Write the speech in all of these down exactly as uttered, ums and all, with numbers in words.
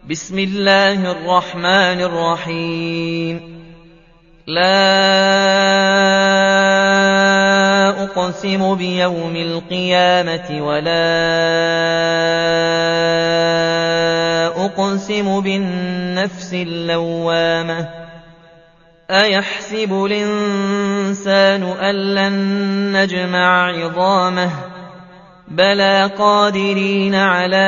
بسم الله الرحمن الرحيم لا أقسم بيوم القيامة ولا أقسم بالنفس اللوامة أيحسب الإنسان أن لن نجمع عظامه بلى قادرين على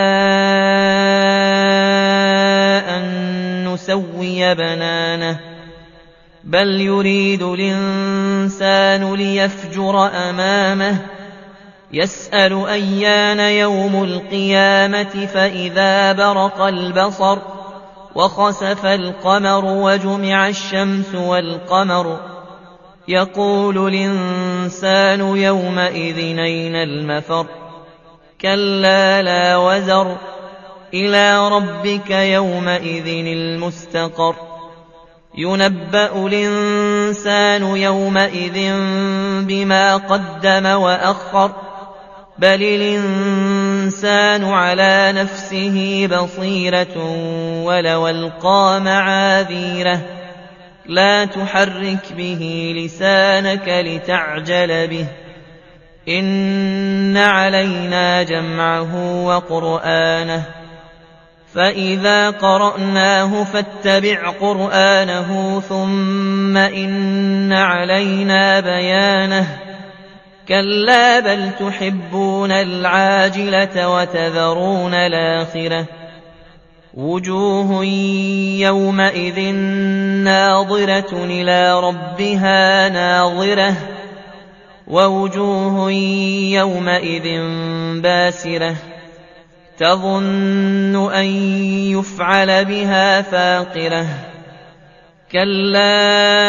أن نسوي بنانه بل يريد الإنسان ليفجر أمامه يسأل أيان يوم القيامة فإذا برق البصر وخسف القمر وجمع الشمس والقمر يقول الإنسان يومئذ أين المفر كلا لا وزر إلى ربك يومئذ المستقر ينبأ الإنسان يومئذ بما قدم وأخر بل الإنسان على نفسه بصيرة ولو ألقى معاذيره لا تحرك به لسانك لتعجل به إن علينا جمعه وقرآنه فإذا قرأناه فاتبع قرآنه ثم إن علينا بيانه كلا بل تحبون العاجلة وتذرون الآخرة وجوه يومئذ ناظرة إلى ربها ناظرة ووجوه يومئذ باسرة تظن أن يفعل بها فاقرة كلا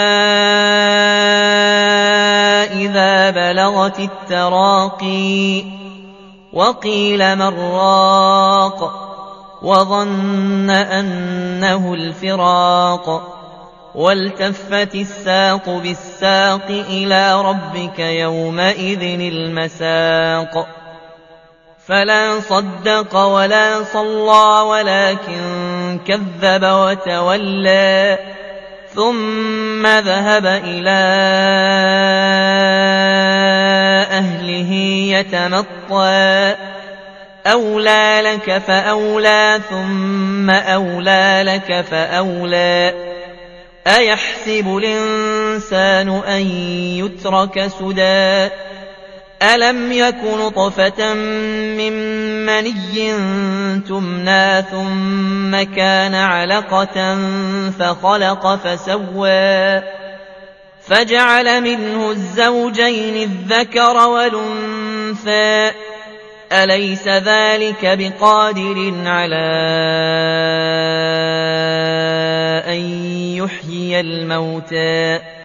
إذا بلغت التراقي وقيل من راق وظن أنه الفراق والتفت الساق بالساق إلى ربك يومئذ المساق فلا صدق ولا صلى ولكن كذب وتولى ثم ذهب إلى أهله يتمطى أولى لك فأولى ثم أولى لك فأولى أيحسب الإنسان أن يترك سدى ألم يك نطفة من مني تمنى ثم كان علقة فخلق فسوى فجعل منه الزوجين الذكر والأنثى أليس ذلك بقادر على أن يحيي الموتى